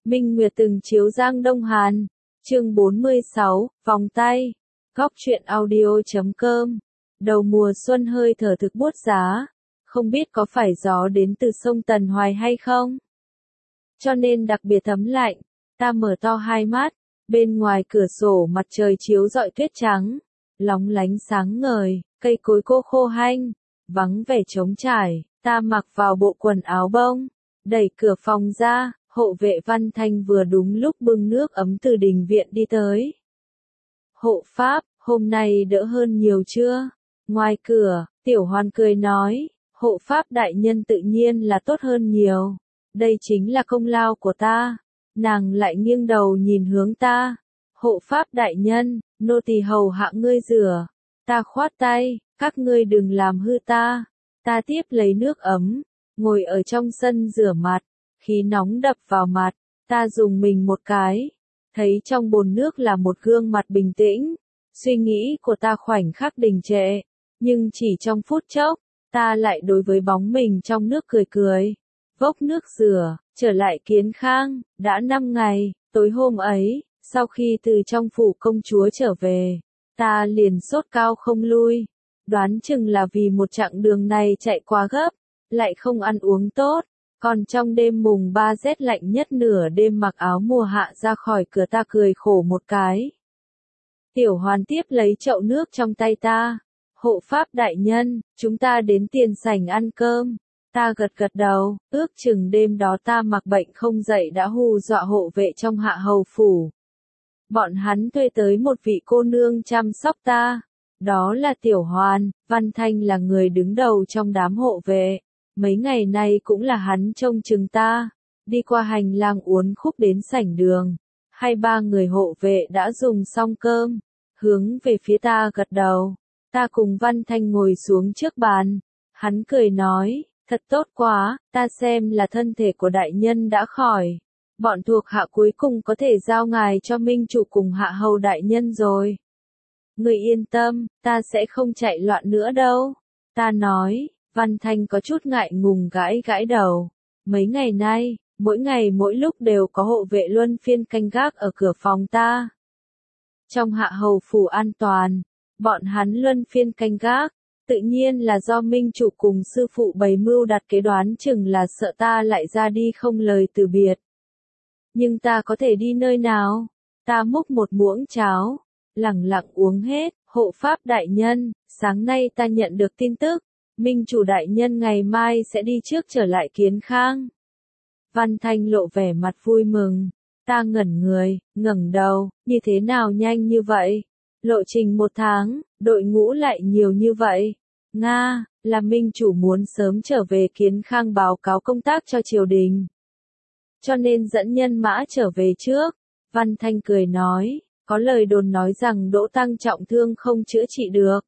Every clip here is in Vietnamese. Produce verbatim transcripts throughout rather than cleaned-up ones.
Minh Nguyệt từng chiếu Giang Đông Hàn. Chương bốn mươi sáu, vòng tay. Góc truyện audio chấm com. Đầu mùa xuân hơi thở thực buốt giá, không biết có phải gió đến từ sông Tần Hoài hay không? Cho nên đặc biệt thấm lạnh, ta mở to hai mắt, bên ngoài cửa sổ mặt trời chiếu rọi tuyết trắng, lóng lánh sáng ngời, cây cối cô khô hanh, vắng vẻ trống trải, ta mặc vào bộ quần áo bông, đẩy cửa phòng ra, hộ vệ Văn Thanh vừa đúng lúc bưng nước ấm từ đình viện đi tới. Hộ pháp, hôm nay đỡ hơn nhiều chưa? Ngoài cửa, Tiểu Hoan cười nói, hộ pháp đại nhân tự nhiên là tốt hơn nhiều. Đây chính là công lao của ta. Nàng lại nghiêng đầu nhìn hướng ta. Hộ pháp đại nhân, nô tỳ hầu hạ ngươi rửa. Ta khoát tay, các ngươi đừng làm hư ta. Ta tiếp lấy nước ấm, ngồi ở trong sân rửa mặt. Khí nóng đập vào mặt, ta dùng mình một cái. Thấy trong bồn nước là một gương mặt bình tĩnh. Suy nghĩ của ta khoảnh khắc đình trệ. Nhưng chỉ trong phút chốc, ta lại đối với bóng mình trong nước cười cười. Vốc nước rửa, trở lại Kiến Khang, đã năm ngày, tối hôm ấy, sau khi từ trong phủ công chúa trở về, ta liền sốt cao không lui. Đoán chừng là vì một chặng đường này chạy quá gấp, lại không ăn uống tốt, còn trong đêm mùng ba rét lạnh nhất nửa đêm mặc áo mùa hạ ra khỏi cửa ta cười khổ một cái. Tiểu Hoàn tiếp lấy chậu nước trong tay ta. Hộ pháp đại nhân, chúng ta đến tiền sảnh ăn cơm. Ta gật gật đầu, ước chừng đêm đó ta mặc bệnh không dậy đã hù dọa hộ vệ trong hạ hầu phủ. Bọn hắn thuê tới một vị cô nương chăm sóc ta. Đó là Tiểu Hoàn, Văn Thanh là người đứng đầu trong đám hộ vệ. Mấy ngày nay cũng là hắn trông chừng ta. Đi qua hành lang uốn khúc đến sảnh đường. Hai ba người hộ vệ đã dùng xong cơm. Hướng về phía ta gật đầu. Ta cùng Văn Thanh ngồi xuống trước bàn. Hắn cười nói, thật tốt quá, ta xem là thân thể của đại nhân đã khỏi. Bọn thuộc hạ cuối cùng có thể giao ngài cho minh chủ cùng hạ hầu đại nhân rồi. Người yên tâm, ta sẽ không chạy loạn nữa đâu. Ta nói, Văn Thanh có chút ngại ngùng gãi gãi đầu. Mấy ngày nay, mỗi ngày mỗi lúc đều có hộ vệ luân phiên canh gác ở cửa phòng ta. Trong hạ hầu phủ an toàn, bọn hắn luân phiên canh gác, tự nhiên là do minh chủ cùng sư phụ bày mưu đặt kế, đoán chừng là sợ ta lại ra đi không lời từ biệt. Nhưng ta có thể đi nơi nào? Ta múc một muỗng cháo, lẳng lặng uống hết. Hộ pháp đại nhân, sáng nay ta nhận được tin tức, minh chủ đại nhân ngày mai sẽ đi trước trở lại Kiến Khang. Văn Thanh lộ vẻ mặt vui mừng. Ta ngẩn người, ngẩng đầu, như thế nào nhanh như vậy? Lộ trình một tháng, đội ngũ lại nhiều như vậy. Nga, là minh chủ muốn sớm trở về Kiến Khang báo cáo công tác cho triều đình. Cho nên dẫn nhân mã trở về trước. Văn Thanh cười nói, có lời đồn nói rằng Đỗ Tăng trọng thương không chữa trị được.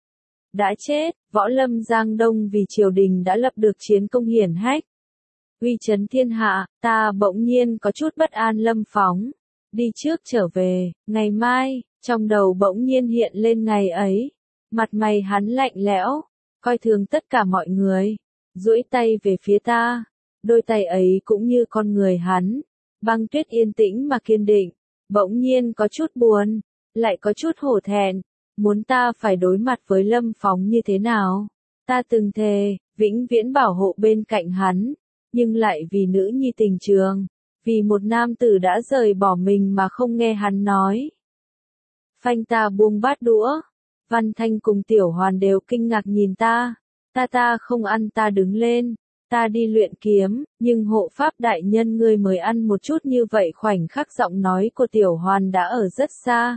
Đã chết, võ lâm Giang Đông vì triều đình đã lập được chiến công hiển hách. Uy chấn thiên hạ, ta bỗng nhiên có chút bất an. Lâm Phóng, đi trước trở về, ngày mai, trong đầu bỗng nhiên hiện lên ngày ấy. Mặt mày hắn lạnh lẽo, coi thường tất cả mọi người, duỗi tay về phía ta. Đôi tay ấy cũng như con người hắn, băng tuyết yên tĩnh mà kiên định, bỗng nhiên có chút buồn, lại có chút hổ thẹn, muốn ta phải đối mặt với Lâm Phóng như thế nào. Ta từng thề, vĩnh viễn bảo hộ bên cạnh hắn, nhưng lại vì nữ nhi tình trường, vì một nam tử đã rời bỏ mình mà không nghe hắn nói. Phanh, ta buông bát đũa. Văn Thanh cùng Tiểu Hoàn đều kinh ngạc nhìn ta. Ta ta không ăn. Ta đứng lên. Ta đi luyện kiếm, nhưng hộ pháp đại nhân ngươi mới ăn một chút như vậy. Khoảnh khắc giọng nói của Tiểu Hoàn đã ở rất xa.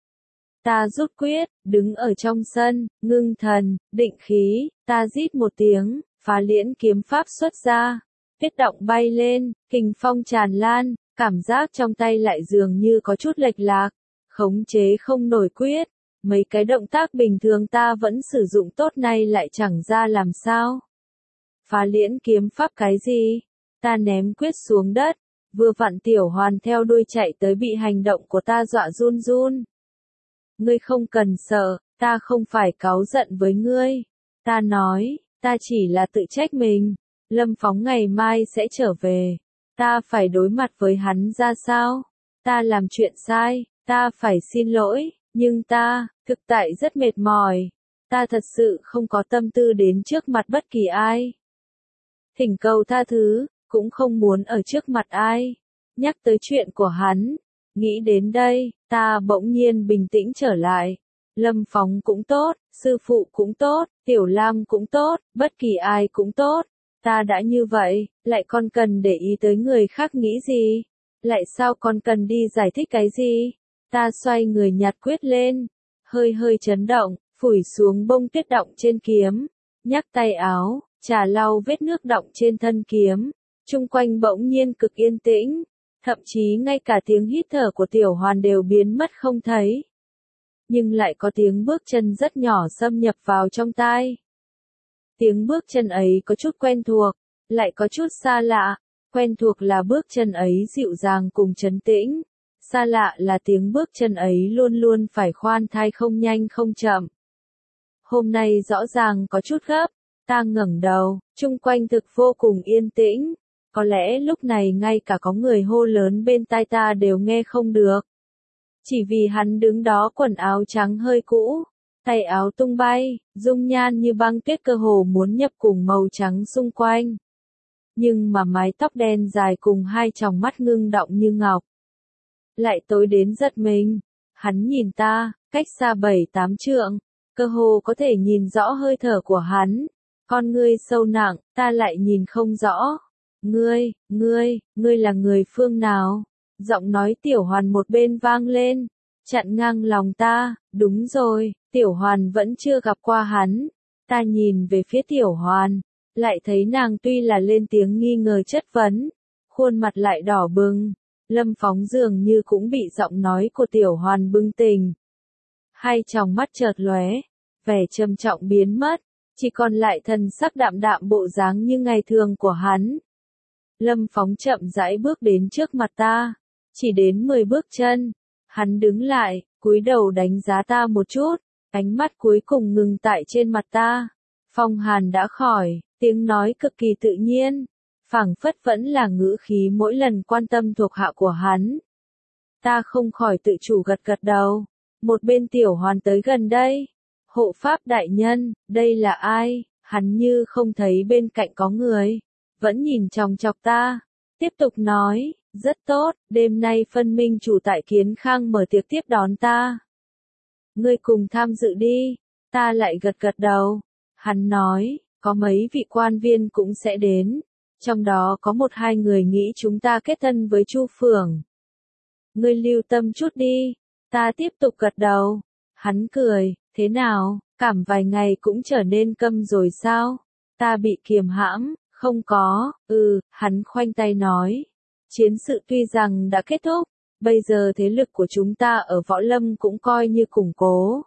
Ta rút quyết, đứng ở trong sân, ngưng thần, định khí, ta rít một tiếng, phá liễn kiếm pháp xuất ra. Tuyết động bay lên, kình phong tràn lan, cảm giác trong tay lại dường như có chút lệch lạc, khống chế không nổi quyết. Mấy cái động tác bình thường ta vẫn sử dụng tốt nay lại chẳng ra làm sao. Phá liễn kiếm pháp cái gì? Ta ném quyết xuống đất, vừa vặn Tiểu Hoàn theo đuôi chạy tới bị hành động của ta dọa run run. Ngươi không cần sợ, ta không phải cáu giận với ngươi. Ta nói, ta chỉ là tự trách mình. Lâm Phóng ngày mai sẽ trở về. Ta phải đối mặt với hắn ra sao? Ta làm chuyện sai, ta phải xin lỗi, nhưng ta, thực tại rất mệt mỏi. Ta thật sự không có tâm tư đến trước mặt bất kỳ ai. Thỉnh cầu tha thứ, cũng không muốn ở trước mặt ai. Nhắc tới chuyện của hắn, nghĩ đến đây, ta bỗng nhiên bình tĩnh trở lại. Lâm Phóng cũng tốt, sư phụ cũng tốt, Tiểu Lam cũng tốt, bất kỳ ai cũng tốt. Ta đã như vậy, lại còn cần để ý tới người khác nghĩ gì? Lại sao còn cần đi giải thích cái gì? Ta xoay người nhặt quyết lên, hơi hơi chấn động, phủi xuống bông tuyết đọng trên kiếm, nhắc tay áo, trà lau vết nước đọng trên thân kiếm. Chung quanh bỗng nhiên cực yên tĩnh, thậm chí ngay cả tiếng hít thở của Tiểu Hoàn đều biến mất không thấy. Nhưng lại có tiếng bước chân rất nhỏ xâm nhập vào trong tai. Tiếng bước chân ấy có chút quen thuộc, lại có chút xa lạ. Quen thuộc là bước chân ấy dịu dàng cùng trấn tĩnh. Xa lạ là tiếng bước chân ấy luôn luôn phải khoan thai không nhanh không chậm. Hôm nay rõ ràng có chút gấp, ta ngẩng đầu, chung quanh thực vô cùng yên tĩnh. Có lẽ lúc này ngay cả có người hô lớn bên tai ta đều nghe không được. Chỉ vì hắn đứng đó quần áo trắng hơi cũ, tay áo tung bay, dung nhan như băng tuyết cơ hồ muốn nhập cùng màu trắng xung quanh. Nhưng mà mái tóc đen dài cùng hai tròng mắt ngưng động như ngọc. Lại tối đến giật mình, hắn nhìn ta, cách xa bảy tám trượng, cơ hồ có thể nhìn rõ hơi thở của hắn. Con ngươi sâu nặng, ta lại nhìn không rõ. Ngươi, ngươi, ngươi là người phương nào? Giọng nói Tiểu Hoàn một bên vang lên, chặn ngang lòng ta. Đúng rồi, Tiểu Hoàn vẫn chưa gặp qua hắn. Ta nhìn về phía Tiểu Hoàn, lại thấy nàng tuy là lên tiếng nghi ngờ chất vấn, khuôn mặt lại đỏ bừng. Lâm Phóng dường như cũng bị giọng nói của Tiểu Hoàn bừng tỉnh. Hai tròng mắt chợt lóe, vẻ trầm trọng biến mất, chỉ còn lại thần sắc đạm đạm bộ dáng như ngày thường của hắn. Lâm Phóng chậm rãi bước đến trước mặt ta, chỉ đến mười bước chân, hắn đứng lại, cúi đầu đánh giá ta một chút, ánh mắt cuối cùng ngừng tại trên mặt ta. Phong hàn đã khỏi, tiếng nói cực kỳ tự nhiên, phảng phất vẫn là ngữ khí mỗi lần quan tâm thuộc hạ của hắn. Ta không khỏi tự chủ gật gật đầu. Một bên Tiểu Hoàn tới gần đây. Hộ pháp đại nhân, đây là ai? Hắn như không thấy bên cạnh có người, vẫn nhìn chòng chọc ta. Tiếp tục nói, rất tốt, đêm nay phân minh chủ tại Kiến Khang mở tiệc tiếp đón ta. Ngươi cùng tham dự đi. Ta lại gật gật đầu. Hắn nói, có mấy vị quan viên cũng sẽ đến. Trong đó có một hai người nghĩ chúng ta kết thân với Chu Phường. Ngươi lưu tâm chút đi. Ta tiếp tục gật đầu. Hắn cười, thế nào, cảm vài ngày cũng trở nên câm rồi sao? Ta bị kiềm hãm, không có, ừ, hắn khoanh tay nói. Chiến sự tuy rằng đã kết thúc, bây giờ thế lực của chúng ta ở Võ Lâm cũng coi như củng cố.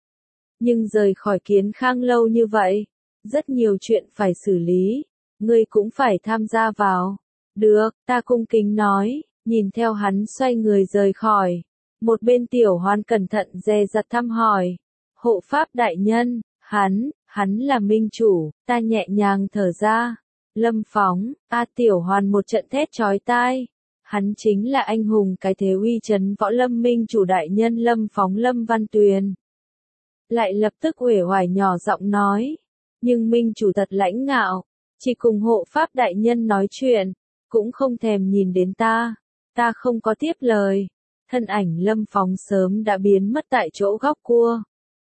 Nhưng rời khỏi Kiến Khang lâu như vậy, rất nhiều chuyện phải xử lý. Ngươi cũng phải tham gia vào. Được, ta cung kính nói, nhìn theo hắn xoay người rời khỏi. Một bên Tiểu Hoàn cẩn thận dè dặt thăm hỏi. Hộ pháp đại nhân, hắn, hắn là minh chủ, ta nhẹ nhàng thở ra. Lâm Phóng, a Tiểu Hoàn một trận thét chói tai. Hắn chính là anh hùng cái thế uy chấn Võ Lâm minh chủ đại nhân Lâm Phóng Lâm Văn Tuyền. Lại lập tức uể oải nhỏ giọng nói. Nhưng minh chủ thật lãnh ngạo. Chỉ cùng hộ pháp đại nhân nói chuyện, cũng không thèm nhìn đến ta. Ta không có tiếp lời. Thân ảnh Lâm Phóng sớm đã biến mất tại chỗ góc cua.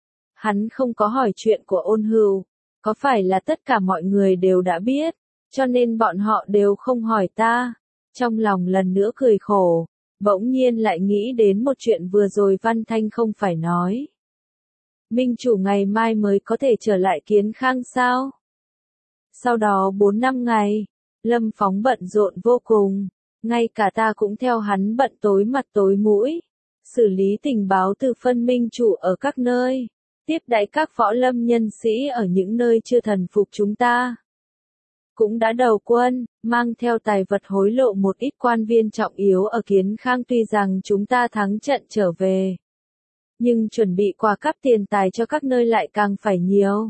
Hắn không có hỏi chuyện của Ôn Hưu. Có phải là tất cả mọi người đều đã biết, cho nên bọn họ đều không hỏi ta. Trong lòng lần nữa cười khổ, bỗng nhiên lại nghĩ đến một chuyện vừa rồi Văn Thanh không phải nói. Minh chủ ngày mai mới có thể trở lại Kiến Khang sao? Sau đó bốn năm ngày, Lâm Phóng bận rộn vô cùng, ngay cả ta cũng theo hắn bận tối mặt tối mũi, xử lý tình báo từ phân minh chủ ở các nơi, tiếp đãi các võ lâm nhân sĩ ở những nơi chưa thần phục chúng ta. Cũng đã đầu quân, mang theo tài vật hối lộ một ít quan viên trọng yếu ở Kiến Khang tuy rằng chúng ta thắng trận trở về. Nhưng chuẩn bị quà cáp tiền tài cho các nơi lại càng phải nhiều.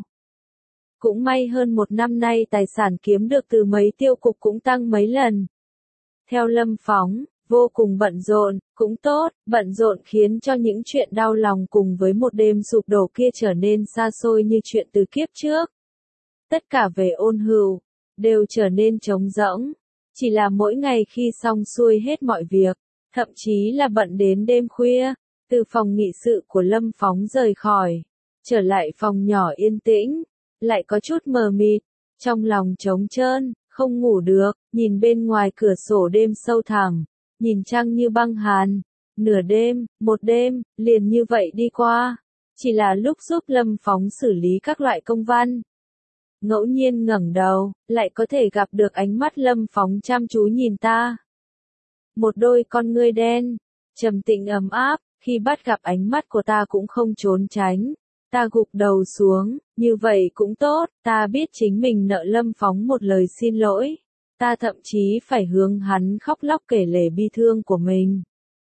Cũng may hơn một năm nay tài sản kiếm được từ mấy tiêu cục cũng tăng mấy lần. Theo Lâm Phóng, vô cùng bận rộn, cũng tốt, bận rộn khiến cho những chuyện đau lòng cùng với một đêm sụp đổ kia trở nên xa xôi như chuyện từ kiếp trước. Tất cả về Ôn Hưu, đều trở nên trống rỗng. Chỉ là mỗi ngày khi xong xuôi hết mọi việc, thậm chí là bận đến đêm khuya, từ phòng nghị sự của Lâm Phóng rời khỏi, trở lại phòng nhỏ yên tĩnh, lại có chút mờ mịt, trong lòng trống trơn, không ngủ được, nhìn bên ngoài cửa sổ đêm sâu thẳm, nhìn trăng như băng hàn, nửa đêm, một đêm, liền như vậy đi qua, chỉ là lúc giúp Lâm Phóng xử lý các loại công văn. Ngẫu nhiên ngẩng đầu, lại có thể gặp được ánh mắt Lâm Phóng chăm chú nhìn ta. Một đôi con ngươi đen, trầm tĩnh ấm áp, khi bắt gặp ánh mắt của ta cũng không trốn tránh. Ta gục đầu xuống, như vậy cũng tốt, ta biết chính mình nợ Lâm Phóng một lời xin lỗi. Ta thậm chí phải hướng hắn khóc lóc kể lể bi thương của mình.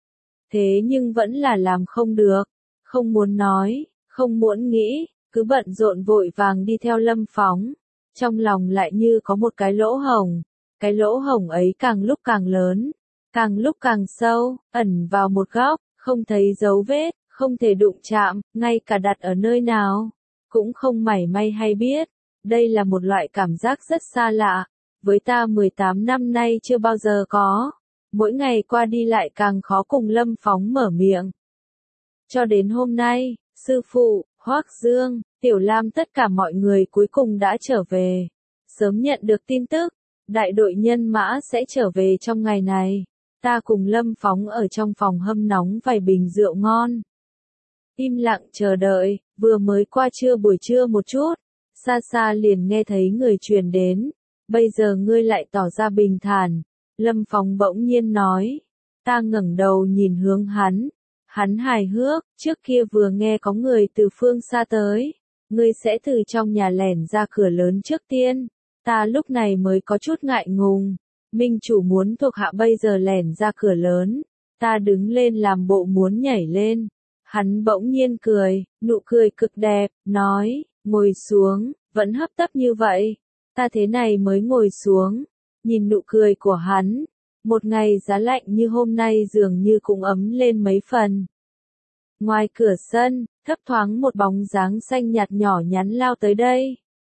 Thế nhưng vẫn là làm không được, không muốn nói, không muốn nghĩ, cứ bận rộn vội vàng đi theo Lâm Phóng. Trong lòng lại như có một cái lỗ hổng, cái lỗ hổng ấy càng lúc càng lớn, càng lúc càng sâu, ẩn vào một góc, không thấy dấu vết, không thể đụng chạm, ngay cả đặt ở nơi nào, cũng không mảy may hay biết. Đây là một loại cảm giác rất xa lạ, với ta mười tám năm nay chưa bao giờ có. Mỗi ngày qua đi lại càng khó cùng Lâm Phóng mở miệng. Cho đến hôm nay, sư phụ, Hoắc Dương, Tiểu Lam tất cả mọi người cuối cùng đã trở về. Sớm nhận được tin tức, đại đội nhân mã sẽ trở về trong ngày này. Ta cùng Lâm Phóng ở trong phòng hâm nóng vài bình rượu ngon. Im lặng chờ đợi, vừa mới qua trưa buổi trưa một chút, xa xa liền nghe thấy người truyền đến. Bây giờ ngươi lại tỏ ra bình thản. Lâm Phóng bỗng nhiên nói. Ta ngẩng đầu nhìn hướng hắn. Hắn hài hước, trước kia vừa nghe có người từ phương xa tới. Ngươi sẽ từ trong nhà lẻn ra cửa lớn trước tiên. Ta lúc này mới có chút ngại ngùng. Minh chủ muốn thuộc hạ bây giờ lẻn ra cửa lớn. Ta đứng lên làm bộ muốn nhảy lên. Hắn bỗng nhiên cười, nụ cười cực đẹp, nói, ngồi xuống, vẫn hấp tấp như vậy. Ta thế này mới ngồi xuống, nhìn nụ cười của hắn. Một ngày giá lạnh như hôm nay dường như cũng ấm lên mấy phần. Ngoài cửa sân, thấp thoáng một bóng dáng xanh nhạt nhỏ nhắn lao tới đây.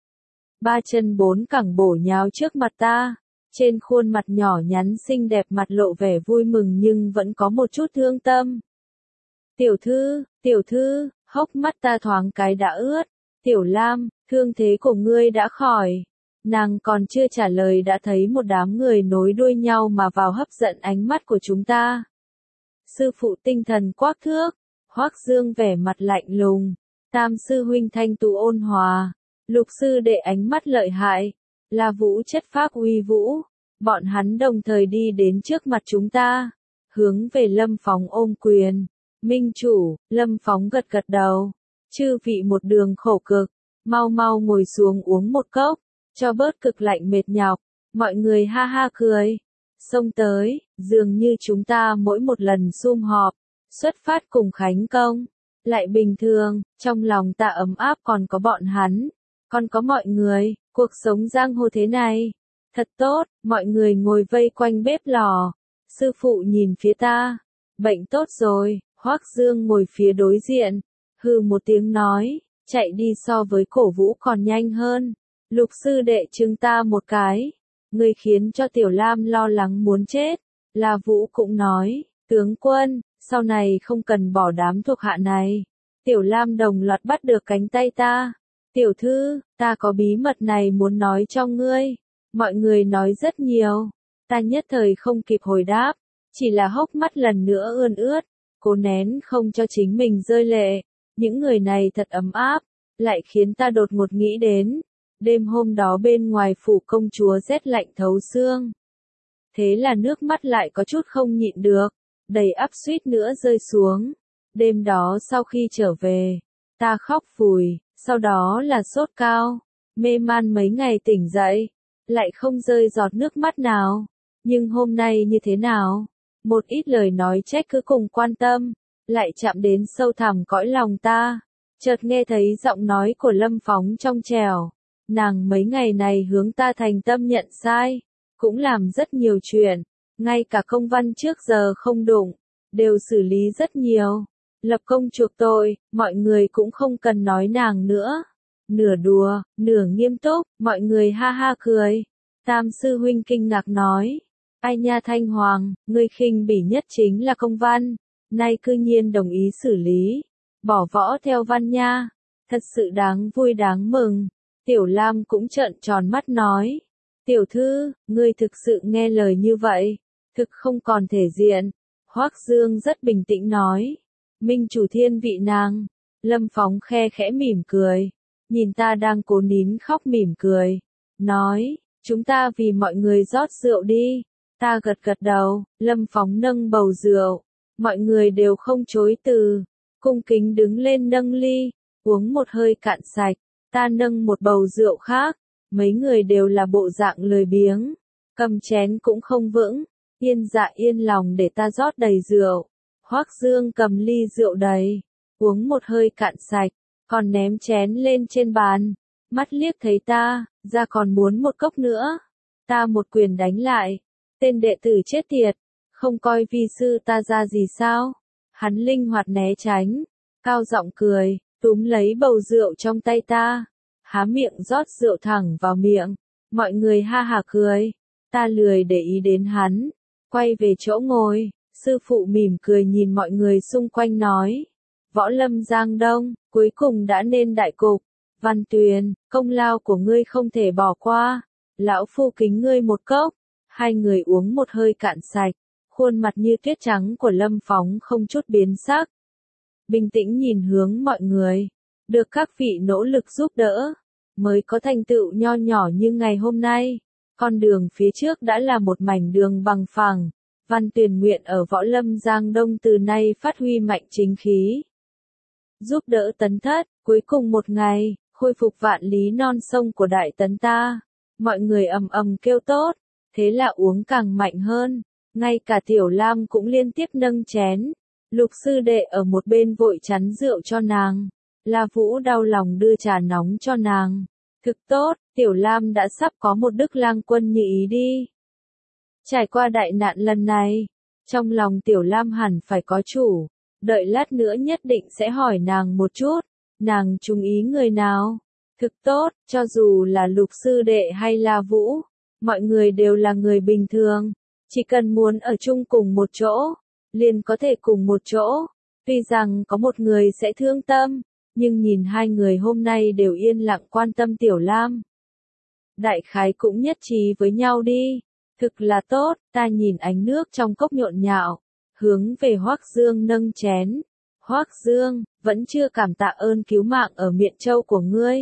Ba chân bốn cẳng bổ nhào trước mặt ta. Trên khuôn mặt nhỏ nhắn xinh đẹp mặt lộ vẻ vui mừng nhưng vẫn có một chút thương tâm. Tiểu thư, tiểu thư, hốc mắt ta thoáng cái đã ướt. Tiểu Lam, thương thế của ngươi đã khỏi. Nàng còn chưa trả lời đã thấy một đám người nối đuôi nhau mà vào hấp dẫn ánh mắt của chúng ta. Sư phụ tinh thần quắc thước, Hoắc Dương vẻ mặt lạnh lùng, Tam sư huynh thanh tú ôn hòa, Lục sư đệ ánh mắt lợi hại, La Vũ chất phác uy vũ. Bọn hắn đồng thời đi đến trước mặt chúng ta, hướng về Lâm Phóng ôm quyền. Minh chủ, Lâm Phóng gật gật đầu. Chư vị một đường khổ cực, mau mau ngồi xuống uống một cốc, cho bớt cực lạnh mệt nhọc. Mọi người ha ha cười, xông tới, dường như chúng ta mỗi một lần sum họp, xuất phát cùng khánh công, lại bình thường, trong lòng ta ấm áp còn có bọn hắn, còn có mọi người, cuộc sống giang hồ thế này. Thật tốt, mọi người ngồi vây quanh bếp lò. Sư phụ nhìn phía ta, bệnh tốt rồi. Hoắc Dương ngồi phía đối diện, hừ một tiếng nói, chạy đi so với cổ vũ còn nhanh hơn. Lục sư đệ chừng ta một cái, người khiến cho Tiểu Lam lo lắng muốn chết. La Vũ cũng nói, tướng quân, sau này không cần bỏ đám thuộc hạ này. Tiểu Lam đồng loạt bắt được cánh tay ta. Tiểu thư, ta có bí mật này muốn nói cho ngươi. Mọi người nói rất nhiều, ta nhất thời không kịp hồi đáp, chỉ là hốc mắt lần nữa ươn ướt, cố nén không cho chính mình rơi lệ. Những người này thật ấm áp, lại khiến ta đột ngột nghĩ đến, đêm hôm đó bên ngoài phủ công chúa rét lạnh thấu xương. Thế là nước mắt lại có chút không nhịn được, đầy ắp suýt nữa rơi xuống. Đêm đó sau khi trở về, ta khóc phùi, sau đó là sốt cao, mê man mấy ngày tỉnh dậy, lại không rơi giọt nước mắt nào. Nhưng hôm nay như thế nào? Một ít lời nói trách cứ cùng quan tâm, lại chạm đến sâu thẳm cõi lòng ta. Chợt nghe thấy giọng nói của Lâm Phóng trong trẻo. Nàng mấy ngày này hướng ta thành tâm nhận sai, cũng làm rất nhiều chuyện, ngay cả công văn trước giờ không đụng, đều xử lý rất nhiều. Lập công chuộc tội, mọi người cũng không cần nói nàng nữa. Nửa đùa, nửa nghiêm túc, mọi người ha ha cười. Tam sư huynh kinh ngạc nói, ai nha Thanh Hoàng, ngươi khinh bỉ nhất chính là công văn, nay cư nhiên đồng ý xử lý, bỏ võ theo văn nha, thật sự đáng vui đáng mừng. Tiểu Lam cũng trợn tròn mắt nói, tiểu thư, ngươi thực sự nghe lời như vậy, thực không còn thể diện. Hoắc Dương rất bình tĩnh nói, minh chủ thiên vị nàng. Lâm Phóng khe khẽ mỉm cười, nhìn ta đang cố nín khóc mỉm cười, nói, chúng ta vì mọi người rót rượu đi. Ta gật gật đầu, Lâm Phóng nâng bầu rượu, mọi người đều không chối từ, cung kính đứng lên nâng ly, uống một hơi cạn sạch. Ta nâng một bầu rượu khác, mấy người đều là bộ dạng lười biếng, cầm chén cũng không vững, yên dạ yên lòng để ta rót đầy rượu. Hoắc Dương cầm ly rượu đầy, uống một hơi cạn sạch, còn ném chén lên trên bàn, mắt liếc thấy ta, ra còn muốn một cốc nữa. Ta một quyền đánh lại, tên đệ tử chết tiệt, không coi vi sư ta ra gì sao? Hắn linh hoạt né tránh, cao giọng cười, túm lấy bầu rượu trong tay ta, há miệng rót rượu thẳng vào miệng. Mọi người ha hả cười, ta lười để ý đến hắn, quay về chỗ ngồi. Sư phụ mỉm cười nhìn mọi người xung quanh nói, Võ Lâm Giang Đông, cuối cùng đã nên đại cục. Văn Tuyền, công lao của ngươi không thể bỏ qua, lão phu kính ngươi một cốc. Hai người uống một hơi cạn sạch, khuôn mặt như tuyết trắng của Lâm Phóng không chút biến sắc. Bình tĩnh nhìn hướng mọi người, được các vị nỗ lực giúp đỡ, mới có thành tựu nho nhỏ như ngày hôm nay. Con đường phía trước đã là một mảnh đường bằng phẳng. Văn Tuyền nguyện ở Võ Lâm Giang Đông từ nay phát huy mạnh chính khí, giúp đỡ Tấn Thất, cuối cùng một ngày, khôi phục vạn lý non sông của Đại Tấn ta. Mọi người ầm ầm kêu tốt, thế là uống càng mạnh hơn, ngay cả Tiểu Lam cũng liên tiếp nâng chén. Lục sư đệ ở một bên vội chắn rượu cho nàng, La Vũ đau lòng đưa trà nóng cho nàng. Thực tốt, Tiểu Lam đã sắp có một Đức Lang Quân như ý đi. Trải qua đại nạn lần này, trong lòng Tiểu Lam hẳn phải có chủ, đợi lát nữa nhất định sẽ hỏi nàng một chút, nàng trung ý người nào. Thực tốt, cho dù là Lục sư đệ hay La Vũ, mọi người đều là người bình thường, chỉ cần muốn ở chung cùng một chỗ, liền có thể cùng một chỗ. Tuy rằng có một người sẽ thương tâm, nhưng nhìn hai người hôm nay đều yên lặng quan tâm Tiểu Lam, đại khái cũng nhất trí với nhau đi. Thực là tốt, ta nhìn ánh nước trong cốc nhộn nhạo, hướng về Hoắc Dương nâng chén. Hoắc Dương, vẫn chưa cảm tạ ơn cứu mạng ở Miện Châu của ngươi.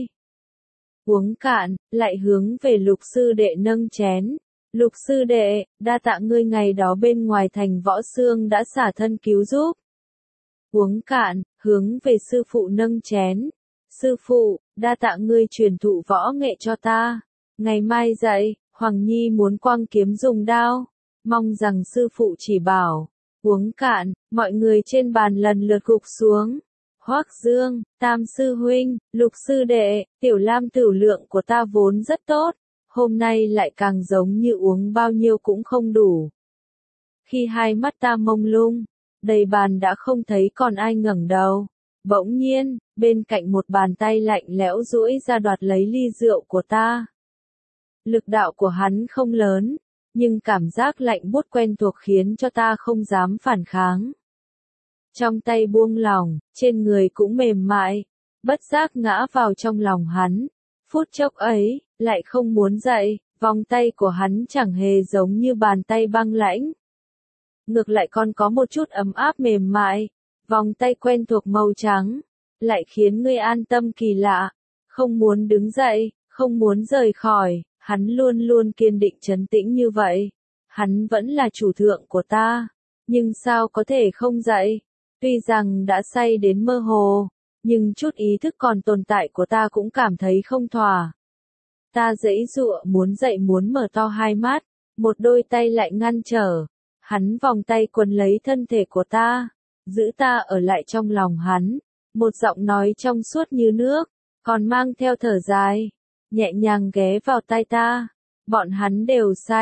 Uống cạn, lại hướng về Lục sư đệ nâng chén. Lục sư đệ, đa tạ ngươi ngày đó bên ngoài thành Võ Xương đã xả thân cứu giúp. Uống cạn, hướng về sư phụ nâng chén. Sư phụ, đa tạ ngươi truyền thụ võ nghệ cho ta. Ngày mai dậy, Hoàng Nhi muốn quăng kiếm dùng đao, mong rằng sư phụ chỉ bảo. Uống cạn, mọi người trên bàn lần lượt gục xuống. Hoắc Dương, Tam sư huynh, Lục sư đệ, Tiểu Lam tửu lượng của ta vốn rất tốt, hôm nay lại càng giống như uống bao nhiêu cũng không đủ. Khi hai mắt ta mông lung, đầy bàn đã không thấy còn ai ngẩng đầu. Bỗng nhiên, bên cạnh một bàn tay lạnh lẽo duỗi ra đoạt lấy ly rượu của ta. Lực đạo của hắn không lớn, nhưng cảm giác lạnh buốt quen thuộc khiến cho ta không dám phản kháng. Trong tay buông lỏng, trên người cũng mềm mại, bất giác ngã vào trong lòng hắn. Phút chốc ấy, lại không muốn dậy, vòng tay của hắn chẳng hề giống như bàn tay băng lãnh. Ngược lại còn có một chút ấm áp mềm mại, vòng tay quen thuộc màu trắng, lại khiến ngươi an tâm kỳ lạ, không muốn đứng dậy, không muốn rời khỏi. Hắn luôn luôn kiên định trấn tĩnh như vậy. Hắn vẫn là chủ thượng của ta. Nhưng sao có thể không dậy? Tuy rằng đã say đến mơ hồ, nhưng chút ý thức còn tồn tại của ta cũng cảm thấy không thỏa. Ta giãy giụa muốn dậy muốn mở to hai mắt, một đôi tay lại ngăn trở. Hắn vòng tay quấn lấy thân thể của ta, giữ ta ở lại trong lòng hắn. Một giọng nói trong suốt như nước, còn mang theo thở dài, nhẹ nhàng ghé vào tai ta. Bọn hắn đều say,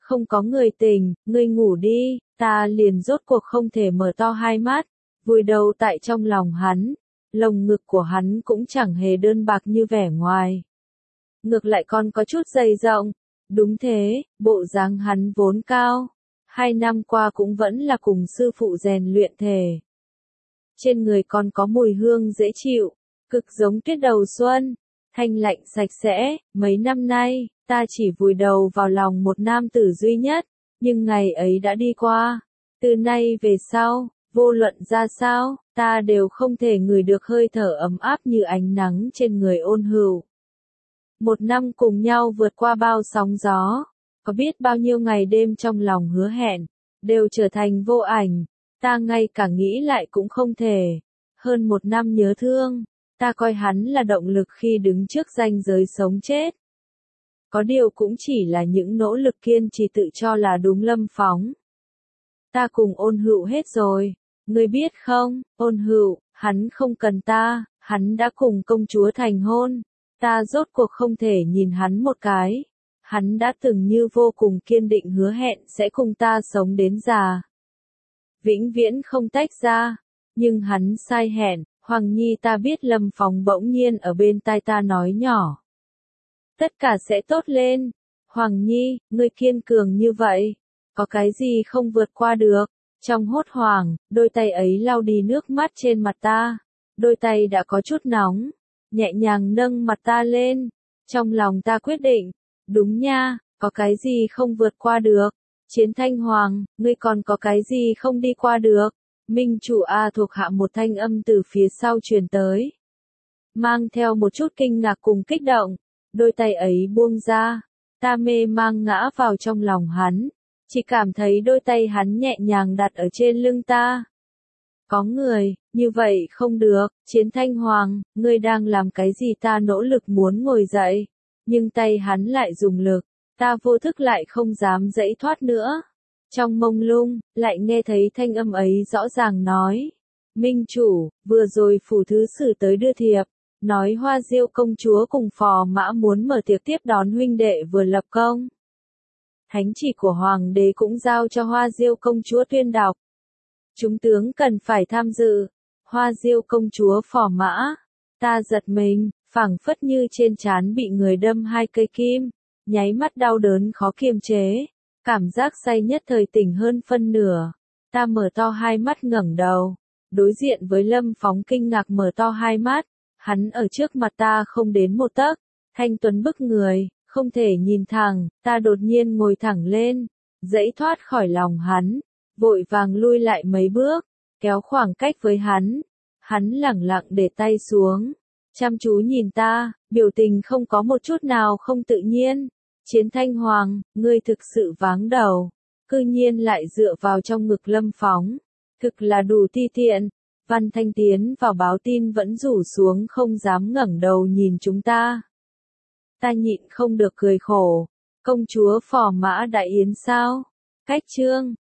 Không có người tình, ngươi ngủ đi, ta liền rốt cuộc không thể mở to hai mắt, vùi đầu tại trong lòng hắn, lồng ngực của hắn cũng chẳng hề đơn bạc như vẻ ngoài. Ngược lại còn có chút dày rộng, đúng thế, bộ dáng hắn vốn cao, hai năm qua cũng vẫn là cùng sư phụ rèn luyện thể. Trên người còn có mùi hương dễ chịu, cực giống tuyết đầu xuân, thanh lạnh sạch sẽ, mấy năm nay, ta chỉ vùi đầu vào lòng một nam tử duy nhất, nhưng ngày ấy đã đi qua, từ nay về sau, vô luận ra sao, ta đều không thể ngửi được hơi thở ấm áp như ánh nắng trên người ôn hữu. Một năm cùng nhau vượt qua bao sóng gió, có biết bao nhiêu ngày đêm trong lòng hứa hẹn, đều trở thành vô ảnh, ta ngay cả nghĩ lại cũng không thể. Hơn một năm nhớ thương, ta coi hắn là động lực khi đứng trước ranh giới sống chết. Có điều cũng chỉ là những nỗ lực kiên trì tự cho là đúng. Lâm Phóng. Ta cùng Ôn Hữu hết rồi, ngươi biết không, Ôn Hữu, hắn không cần ta, hắn đã cùng công chúa thành hôn, ta rốt cuộc không thể nhìn hắn một cái. Hắn đã từng như vô cùng kiên định hứa hẹn sẽ cùng ta sống đến già, vĩnh viễn không tách ra, nhưng hắn sai hẹn. Hoàng Nhi, ta biết. Lâm Phóng bỗng nhiên ở bên tai ta nói nhỏ. Tất cả sẽ tốt lên. Hoàng Nhi, ngươi kiên cường như vậy. Có cái gì không vượt qua được. Trong hốt hoảng, đôi tay ấy lau đi nước mắt trên mặt ta. Đôi tay đã có chút nóng. Nhẹ nhàng nâng mặt ta lên. Trong lòng ta quyết định. Đúng nha, có cái gì không vượt qua được. Chiến Thanh Hoàng, ngươi còn có cái gì không đi qua được. Minh chủ A thuộc hạ một thanh âm từ phía sau truyền tới. Mang theo một chút kinh ngạc cùng kích động, đôi tay ấy buông ra, ta mê mang ngã vào trong lòng hắn, chỉ cảm thấy đôi tay hắn nhẹ nhàng đặt ở trên lưng ta. Có người, như vậy không được, Chiến Thanh Hoàng, ngươi đang làm cái gì? Ta nỗ lực muốn ngồi dậy, nhưng tay hắn lại dùng lực, ta vô thức lại không dám dãy thoát nữa. Trong mông lung, lại nghe thấy thanh âm ấy rõ ràng nói. Minh chủ, vừa rồi phủ thứ sử tới đưa thiệp, nói Hoa Diêu công chúa cùng phò mã muốn mở tiệc tiếp đón huynh đệ vừa lập công. Thánh chỉ của hoàng đế cũng giao cho Hoa Diêu công chúa tuyên đọc. Chúng tướng cần phải tham dự. Hoa Diêu công chúa phò mã. Ta giật mình, phảng phất như trên trán bị người đâm hai cây kim, nháy mắt đau đớn khó kiềm chế. Cảm giác say nhất thời tỉnh hơn phân nửa. Ta mở to hai mắt ngẩng đầu. Đối diện với Lâm Phóng kinh ngạc mở to hai mắt. Hắn ở trước mặt ta không đến một tấc. Thanh tuấn bức người, không thể nhìn thẳng. Ta đột nhiên ngồi thẳng lên. Dãy thoát khỏi lòng hắn. Vội vàng lui lại mấy bước. Kéo khoảng cách với hắn. Hắn lẳng lặng để tay xuống. Chăm chú nhìn ta. Biểu tình không có một chút nào không tự nhiên. Chiến Thanh Hoàng, ngươi thực sự váng đầu, cư nhiên lại dựa vào trong ngực Lâm Phóng, thực là đủ ti tiện. Văn Thanh tiến vào báo tin vẫn rủ xuống không dám ngẩng đầu nhìn chúng ta. Ta nhịn không được cười khổ, công chúa phò mã đại yến sao? Cách chương